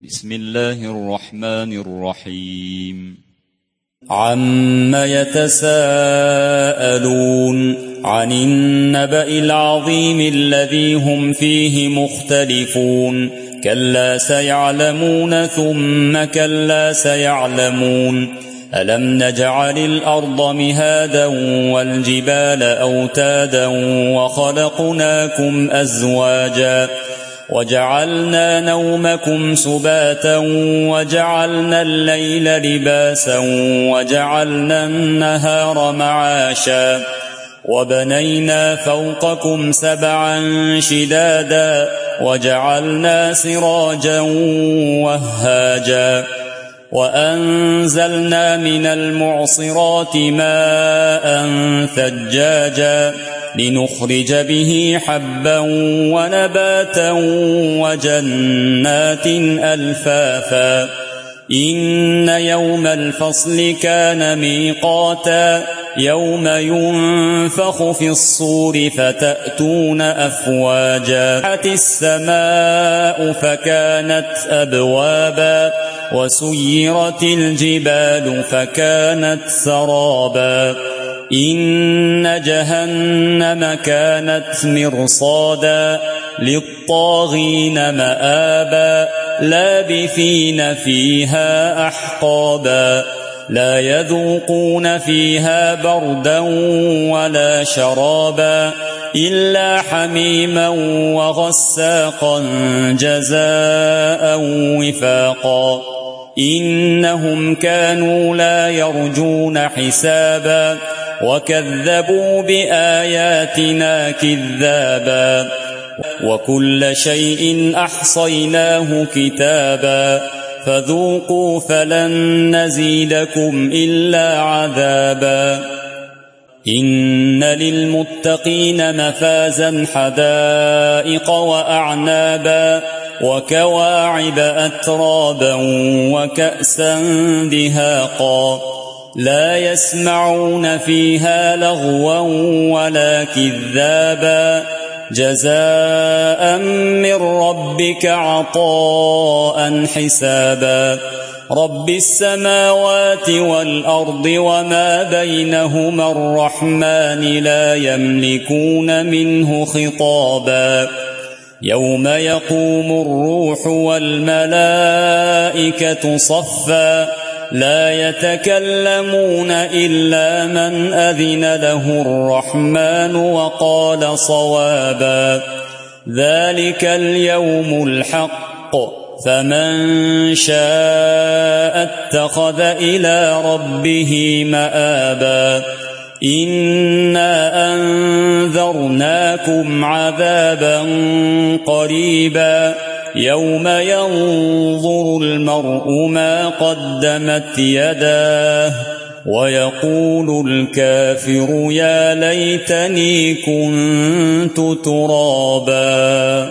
بسم الله الرحمن الرحيم. عم يتساءلون عن النبأ العظيم الذي هم فيه مختلفون كلا سيعلمون ثم كلا سيعلمون ألم نجعل الأرض مهادا والجبال أوتادا وخلقناكم أزواجا وجعلنا نومكم سباتا وجعلنا الليل لباسا وجعلنا النهار معاشا وبنينا فوقكم سبعا شدادا وجعلنا سراجا وهاجا وأنزلنا من المعصرات ماء ثجاجا لنخرج به حبا ونباتا وجنات ألفافا إن يوم الفصل كان ميقاتا يوم ينفخ في الصور فتأتون أفواجا فتحت السماء فكانت أبوابا وسيرت الجبال فكانت سرابا إن جهنم كانت مرصادا للطاغين مآبا لابثين فيها أحقابا لا يذوقون فيها بردا ولا شرابا إلا حميما وغساقا جزاء وفاقا إنهم كانوا لا يرجون حسابا وكذبوا بآياتنا كذابا وكل شيء أحصيناه كتابا فذوقوا فلن نزيدكم إلا عذابا إن للمتقين مفازا حدائق وأعنابا وكواعب أترابا وكأسا دهاقا لا يسمعون فيها لغوا ولا كذابا جزاء من ربك عطاء حسابا رب السماوات والأرض وما بينهما الرحمن لا يملكون منه خطابا يوم يقوم الروح والملائكة صفا لا يتكلمون إلا من أذن له الرحمن وقال صوابا ذلك اليوم الحق فمن شاء اتخذ إلى ربه مآبا إنا أنذرناكم عذابا قريبا يوم ينظر المرء ما قدمت يداه ويقول الكافر يا ليتني كنت ترابا.